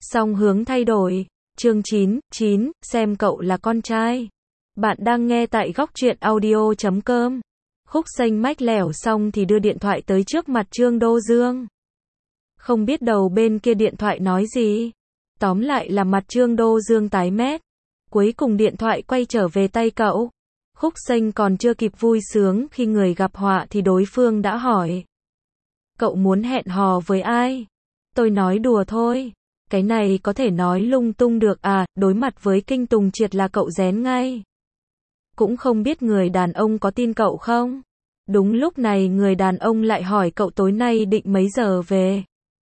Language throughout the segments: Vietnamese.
Song hướng thay đổi. Chương 9, xem cậu là con trai. Bạn đang nghe tại góc truyện audio.com. Khúc xanh mách lẻo xong thì đưa điện thoại tới trước mặt Trương Đô Dương. Không biết đầu bên kia điện thoại nói gì. Tóm lại là mặt Trương Đô Dương tái mét. Cuối cùng điện thoại quay trở về tay cậu. Khúc xanh còn chưa kịp vui sướng khi người gặp họa thì đối phương đã hỏi. Cậu muốn hẹn hò với ai? Tôi nói đùa thôi. Cái này có thể nói lung tung được à, đối mặt với Kinh Tùng Triệt là cậu rén ngay. Cũng không biết người đàn ông có tin cậu không? Đúng lúc này người đàn ông lại hỏi cậu tối nay định mấy giờ về.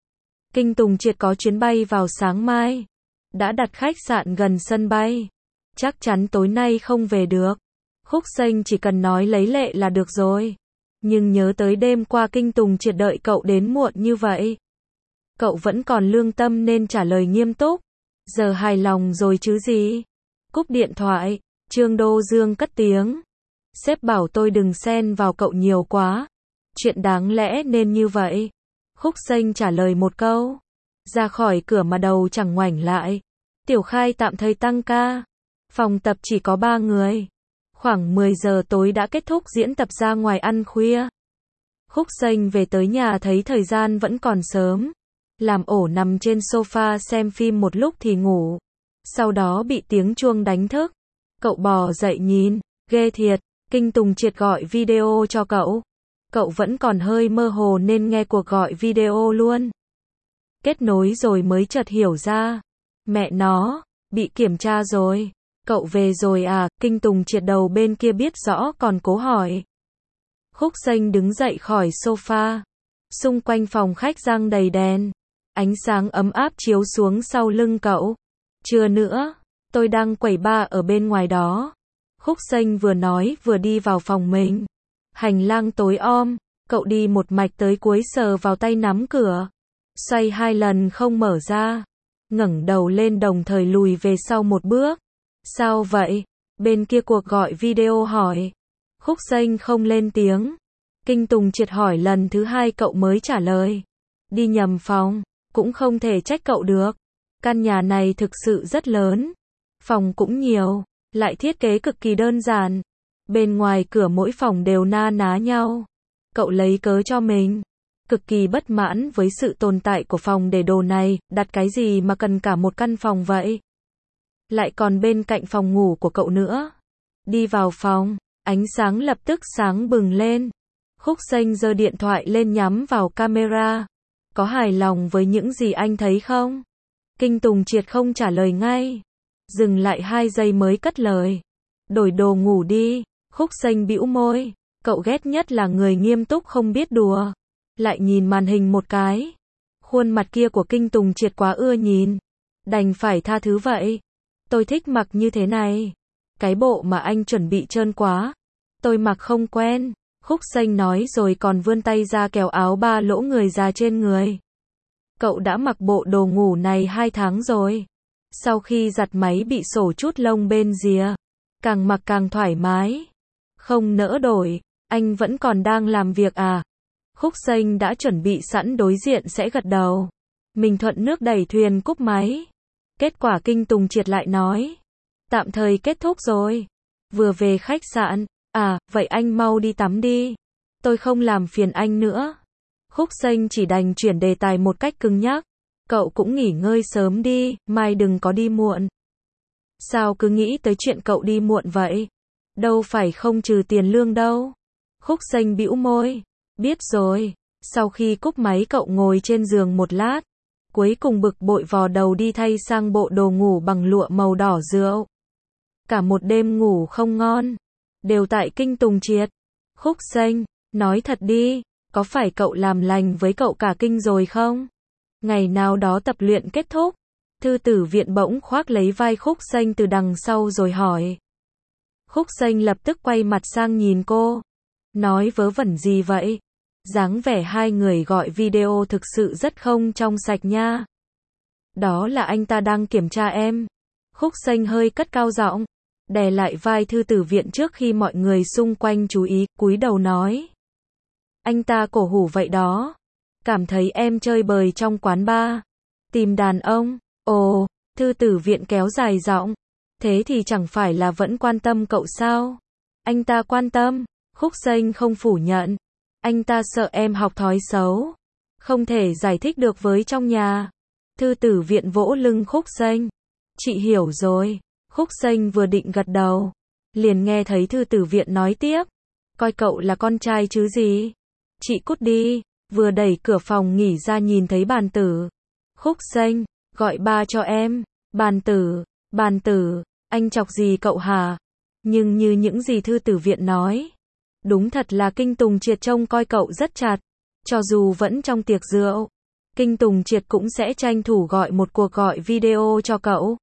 Kinh Tùng Triệt có chuyến bay vào sáng mai. Đã đặt khách sạn gần sân bay. Chắc chắn tối nay không về được. Khúc xanh chỉ cần nói lấy lệ là được rồi. Nhưng nhớ tới đêm qua Kinh Tùng Triệt đợi cậu đến muộn như vậy. Cậu vẫn còn lương tâm nên trả lời nghiêm túc. Giờ hài lòng rồi chứ gì. Cúp điện thoại, Trương Đô Dương cất tiếng. Sếp bảo tôi đừng xen vào cậu nhiều quá. Chuyện đáng lẽ nên như vậy. Khúc xanh trả lời một câu. Ra khỏi cửa mà đầu chẳng ngoảnh lại. Tiểu Khai tạm thời tăng ca. Phòng tập chỉ có 3 người. Khoảng 10 giờ tối đã kết thúc diễn tập ra ngoài ăn khuya. Khúc xanh về tới nhà thấy thời gian vẫn còn sớm. Làm ổ nằm trên sofa xem phim một lúc thì ngủ. Sau đó bị tiếng chuông đánh thức. Cậu bò dậy nhìn, ghê thiệt, Kinh Tùng Triệt gọi video cho cậu. Cậu vẫn còn hơi mơ hồ nên nghe cuộc gọi video luôn. Kết nối rồi mới chợt hiểu ra. Mẹ nó, bị kiểm tra rồi. Cậu về rồi à, Kinh Tùng Triệt đầu bên kia biết rõ còn cố hỏi. Khúc xanh đứng dậy khỏi sofa. Xung quanh phòng khách giăng đầy đèn. Ánh sáng ấm áp chiếu xuống sau lưng cậu. Chưa nữa, tôi đang quẩy ba ở bên ngoài đó. Khúc xanh vừa nói vừa đi vào phòng mình. Hành lang tối om, cậu đi một mạch tới cuối sờ vào tay nắm cửa. Xoay 2 lần không mở ra. Ngẩng đầu lên đồng thời lùi về sau một bước. Sao vậy? Bên kia cuộc gọi video hỏi. Khúc xanh không lên tiếng. Kinh Tùng Triệt hỏi lần thứ 2 cậu mới trả lời. Đi nhầm phòng. Cũng không thể trách cậu được. Căn nhà này thực sự rất lớn. Phòng cũng nhiều. Lại thiết kế cực kỳ đơn giản. Bên ngoài cửa mỗi phòng đều na ná nhau. Cậu lấy cớ cho mình. Cực kỳ bất mãn với sự tồn tại của phòng để đồ này. Đặt cái gì mà cần cả một căn phòng vậy? Lại còn bên cạnh phòng ngủ của cậu nữa. Đi vào phòng. Ánh sáng lập tức sáng bừng lên. Khúc xanh giơ điện thoại lên nhắm vào camera. Có hài lòng với những gì anh thấy không? Kinh Tùng Triệt không trả lời ngay. Dừng lại 2 giây mới cất lời. Đổi đồ ngủ đi. Khúc xanh bĩu môi. Cậu ghét nhất là người nghiêm túc không biết đùa. Lại nhìn màn hình một cái. Khuôn mặt kia của Kinh Tùng Triệt quá ưa nhìn. Đành phải tha thứ vậy. Tôi thích mặc như thế này. Cái bộ mà anh chuẩn bị trơn quá. Tôi mặc không quen. Khúc xanh nói rồi còn vươn tay ra kéo áo 3 lỗ người ra trên người. Cậu đã mặc bộ đồ ngủ này 2 tháng rồi. Sau khi giặt máy bị sổ chút lông bên rìa. Càng mặc càng thoải mái. Không nỡ đổi. Anh vẫn còn đang làm việc à? Khúc xanh đã chuẩn bị sẵn đối diện sẽ gật đầu. Mình thuận nước đẩy thuyền cúp máy. Kết quả Kinh Tùng Triệt lại nói. Tạm thời kết thúc rồi. Vừa về khách sạn. À, vậy anh mau đi tắm đi. Tôi không làm phiền anh nữa. Khúc xanh chỉ đành chuyển đề tài một cách cứng nhắc. Cậu cũng nghỉ ngơi sớm đi, mai đừng có đi muộn. Sao cứ nghĩ tới chuyện cậu đi muộn vậy? Đâu phải không trừ tiền lương đâu. Khúc xanh bĩu môi. Biết rồi. Sau khi cúp máy cậu ngồi trên giường một lát. Cuối cùng bực bội vò đầu đi thay sang bộ đồ ngủ bằng lụa màu đỏ rượu. Cả một đêm ngủ không ngon. Đều tại Kinh Tùng Triệt. Khúc xanh, nói thật đi, có phải cậu làm lành với cậu cả Kinh rồi không? Ngày nào đó tập luyện kết thúc, Thư Tử Viện bỗng khoác lấy vai Khúc xanh từ đằng sau rồi hỏi. Khúc xanh lập tức quay mặt sang nhìn cô. Nói vớ vẩn gì vậy? Dáng vẻ 2 người gọi video thực sự rất không trong sạch nha. Đó là anh ta đang kiểm tra em. Khúc xanh hơi cất cao giọng. Đè lại vai Thư Tử Viện trước khi mọi người xung quanh chú ý, cúi đầu nói. Anh ta cổ hủ vậy đó. Cảm thấy em chơi bời trong quán bar. Tìm đàn ông. Ồ, thư tử viện kéo dài giọng. Thế thì chẳng phải là vẫn quan tâm cậu sao? Anh ta quan tâm, Khúc Xanh không phủ nhận. Anh ta sợ em học thói xấu. Không thể giải thích được với trong nhà. Thư tử viện vỗ lưng Khúc Xanh. Chị hiểu rồi. Khúc Xanh vừa định gật đầu. Liền nghe thấy thư tử viện nói tiếp. Coi cậu là con trai chứ gì. Chị cút đi. Vừa đẩy cửa phòng nghỉ ra nhìn thấy Bàn Tử. Khúc Xanh, gọi ba cho em. Bàn Tử, anh chọc gì cậu hả? Nhưng như những gì thư tử viện nói. Đúng thật là Kinh Tùng Triệt trông coi cậu rất chặt. Cho dù vẫn trong tiệc rượu. Kinh Tùng Triệt cũng sẽ tranh thủ gọi một cuộc gọi video cho cậu.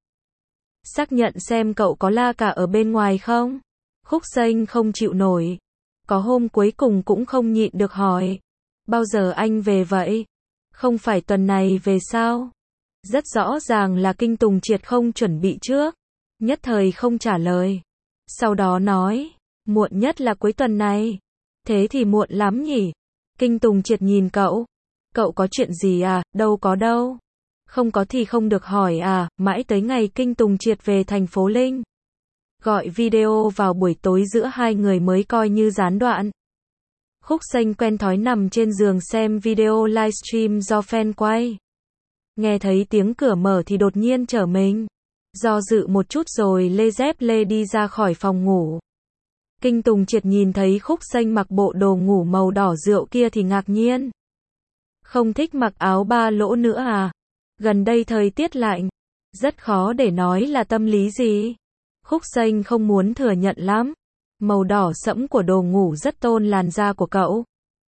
Xác nhận xem cậu có la cả ở bên ngoài không? Khúc Xanh không chịu nổi. Có hôm cuối cùng cũng không nhịn được hỏi. Bao giờ anh về vậy? Không phải tuần này về sao? Rất rõ ràng là Kinh Tùng Triệt không chuẩn bị trước. Nhất thời không trả lời. Sau đó nói, muộn nhất là cuối tuần này. Thế thì muộn lắm nhỉ? Kinh Tùng Triệt nhìn cậu. Cậu có chuyện gì à? Đâu có đâu. Không có thì không được hỏi à? Mãi tới ngày Kinh Tùng Triệt về thành phố Linh. Gọi video vào buổi tối giữa hai người mới coi như gián đoạn. Khúc Xanh quen thói nằm trên giường xem video livestream do fan quay. Nghe thấy tiếng cửa mở thì đột nhiên trở mình. Do dự một chút rồi lê dép lê đi ra khỏi phòng ngủ. Kinh Tùng Triệt nhìn thấy Khúc Xanh mặc bộ đồ ngủ màu đỏ rượu kia thì ngạc nhiên. Không thích mặc áo ba lỗ nữa à? Gần đây thời tiết lạnh. Rất khó để nói là tâm lý gì. Khúc Xanh không muốn thừa nhận lắm. Màu đỏ sẫm của đồ ngủ rất tôn làn da của cậu.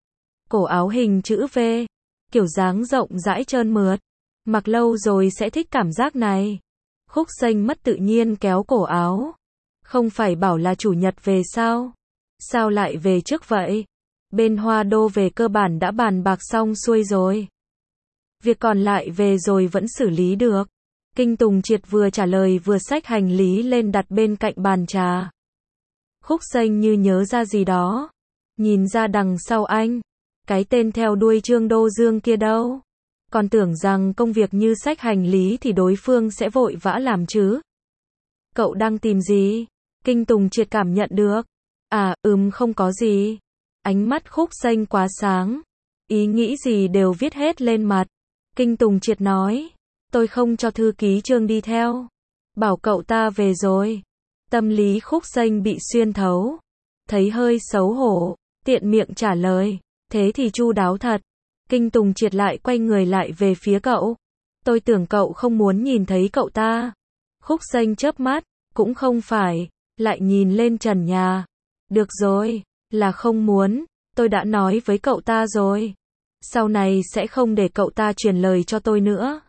Cổ áo hình chữ V. Kiểu dáng rộng rãi trơn mượt. Mặc lâu rồi sẽ thích cảm giác này. Khúc Xanh mất tự nhiên kéo cổ áo. Không phải bảo là chủ nhật về sao? Sao lại về trước vậy? Bên Hoa Đô về cơ bản đã bàn bạc xong xuôi rồi. Việc còn lại về rồi vẫn xử lý được. Kinh Tùng Triệt vừa trả lời vừa xách hành lý lên đặt bên cạnh bàn trà. Khúc Xanh như nhớ ra gì đó. Nhìn ra đằng sau anh. Cái tên theo đuôi Trương Đô Dương kia đâu? Còn tưởng rằng công việc như xách hành lý thì đối phương sẽ vội vã làm chứ. Cậu đang tìm gì? Kinh Tùng Triệt cảm nhận được. À, không có gì. Ánh mắt Khúc Xanh quá sáng. Ý nghĩ gì đều viết hết lên mặt. Kinh Tùng Triệt nói. Tôi không cho thư ký Trương đi theo. Bảo cậu ta về rồi. Tâm lý Khúc Xanh bị xuyên thấu. Thấy hơi xấu hổ. Tiện miệng trả lời. Thế thì chu đáo thật. Kinh Tùng Triệt lại quay người lại về phía cậu. Tôi tưởng cậu không muốn nhìn thấy cậu ta. Khúc Xanh chớp mắt. Cũng không phải. Lại nhìn lên trần nhà. Được rồi. Là không muốn. Tôi đã nói với cậu ta rồi. Sau này sẽ không để cậu ta truyền lời cho tôi nữa.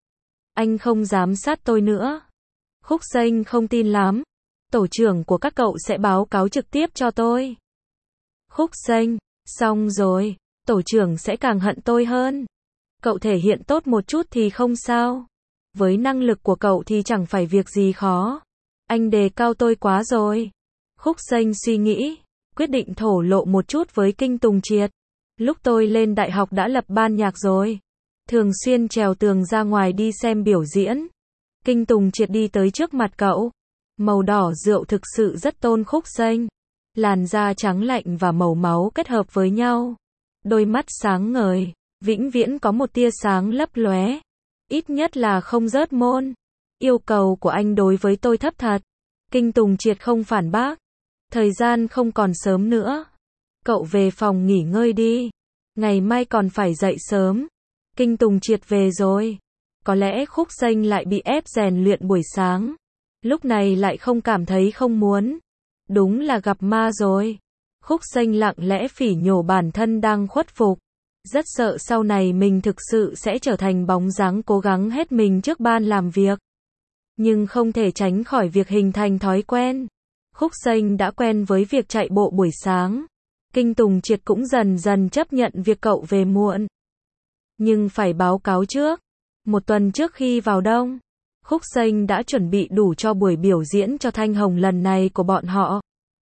Anh không giám sát tôi nữa. Khúc Xanh không tin lắm. Tổ trưởng của các cậu sẽ báo cáo trực tiếp cho tôi. Khúc Xanh, xong rồi. Tổ trưởng sẽ càng hận tôi hơn. Cậu thể hiện tốt một chút thì không sao. Với năng lực của cậu thì chẳng phải việc gì khó. Anh đề cao tôi quá rồi. Khúc Xanh suy nghĩ. Quyết định thổ lộ một chút với Kinh Tùng Triệt. Lúc tôi lên đại học đã lập ban nhạc rồi. Thường xuyên trèo tường ra ngoài đi xem biểu diễn. Kinh Tùng Triệt đi tới trước mặt cậu. Màu đỏ rượu thực sự rất tôn Khúc Xanh. Làn da trắng lạnh và màu máu kết hợp với nhau. Đôi mắt sáng ngời, vĩnh viễn có một tia sáng lấp lóe. Ít nhất là không rớt môn. Yêu cầu của anh đối với tôi thấp thật. Kinh Tùng Triệt không phản bác. Thời gian không còn sớm nữa. Cậu về phòng nghỉ ngơi đi. Ngày mai còn phải dậy sớm. Kinh Tùng Triệt về rồi. Có lẽ Khúc Xanh lại bị ép rèn luyện buổi sáng. Lúc này lại không cảm thấy không muốn. Đúng là gặp ma rồi. Khúc Xanh lặng lẽ phỉ nhổ bản thân đang khuất phục. Rất sợ sau này mình thực sự sẽ trở thành bóng dáng cố gắng hết mình trước ban làm việc. Nhưng không thể tránh khỏi việc hình thành thói quen. Khúc Xanh đã quen với việc chạy bộ buổi sáng. Kinh Tùng Triệt cũng dần dần chấp nhận việc cậu về muộn. Nhưng phải báo cáo trước. Một tuần trước khi vào đông, Khúc Xanh đã chuẩn bị đủ cho buổi biểu diễn cho Thanh Hồng lần này của bọn họ.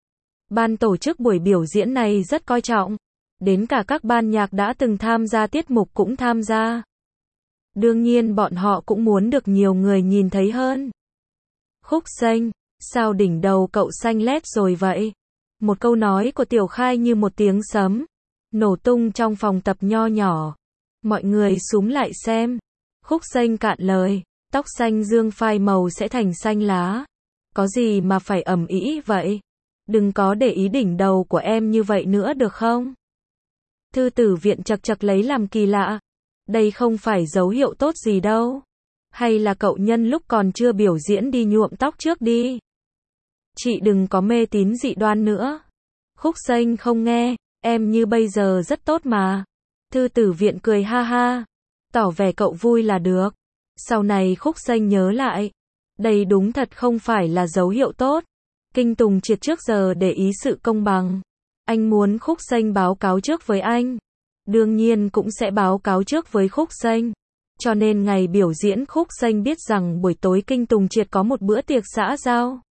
Ban tổ chức buổi biểu diễn này rất coi trọng. Đến cả các ban nhạc đã từng tham gia tiết mục cũng tham gia. Đương nhiên bọn họ cũng muốn được nhiều người nhìn thấy hơn. Khúc Xanh, sao đỉnh đầu cậu xanh lét rồi vậy? Một câu nói của Tiểu Khai như một tiếng sấm, nổ tung trong phòng tập nho nhỏ. Mọi người xúm lại xem. Khúc Xanh cạn lời, tóc xanh dương phai màu sẽ thành xanh lá. Có gì mà phải ầm ĩ vậy? Đừng có để ý đỉnh đầu của em như vậy nữa được không? Thư Tử Viện chật chật lấy làm kỳ lạ. Đây không phải dấu hiệu tốt gì đâu. Hay là cậu nhân lúc còn chưa biểu diễn đi nhuộm tóc trước đi. Chị đừng có mê tín dị đoan nữa. Khúc Xanh không nghe, em như bây giờ rất tốt mà. Thư Tử Viện cười ha ha, tỏ vẻ cậu vui là được. Sau này Khúc Xanh nhớ lại, đây đúng thật không phải là dấu hiệu tốt. Kinh Tùng Triệt trước giờ để ý sự công bằng. Anh muốn Khúc Xanh báo cáo trước với anh. Đương nhiên cũng sẽ báo cáo trước với Khúc Xanh. Cho nên ngày biểu diễn Khúc Xanh biết rằng buổi tối Kinh Tùng Triệt có một bữa tiệc xã giao.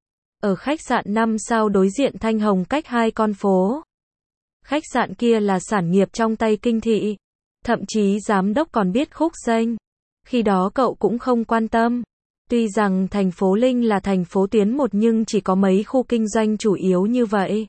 Ở khách sạn 5 sao đối diện Thanh Hồng cách 2 con phố. Khách sạn kia là sản nghiệp trong tay Kinh thị. Thậm chí giám đốc còn biết Khúc Xanh. Khi đó cậu cũng không quan tâm. Tuy rằng thành phố Linh là thành phố tuyến 1 nhưng chỉ có mấy khu kinh doanh chủ yếu như vậy.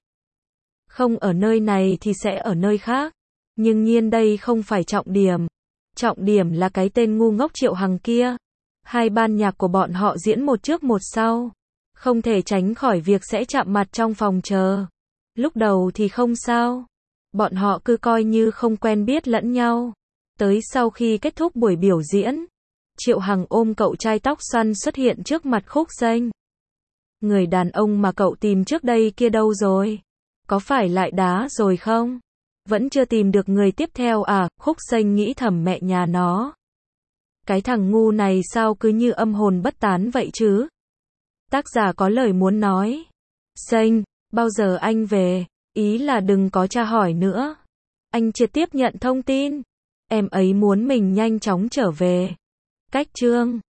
Không ở nơi này thì sẽ ở nơi khác. Nhưng nhiên đây không phải trọng điểm. Trọng điểm là cái tên ngu ngốc Triệu Hằng kia. Hai ban nhạc của bọn họ diễn một trước một sau. Không thể tránh khỏi việc sẽ chạm mặt trong phòng chờ. Lúc đầu thì không sao. Bọn họ cứ coi như không quen biết lẫn nhau. Tới sau khi kết thúc buổi biểu diễn, Triệu Hằng ôm cậu trai tóc xoăn xuất hiện trước mặt Khúc Xanh. Người đàn ông mà cậu tìm trước đây kia đâu rồi? Có phải lại đá rồi không? Vẫn chưa tìm được người tiếp theo à? Khúc Xanh nghĩ thầm mẹ nhà nó. Cái thằng ngu này sao cứ như âm hồn bất tán vậy chứ? Tác giả có lời muốn nói. Xanh, bao giờ anh về? Ý là đừng có tra hỏi nữa. Anh chưa tiếp nhận thông tin. Em ấy muốn mình nhanh chóng trở về. Cách chương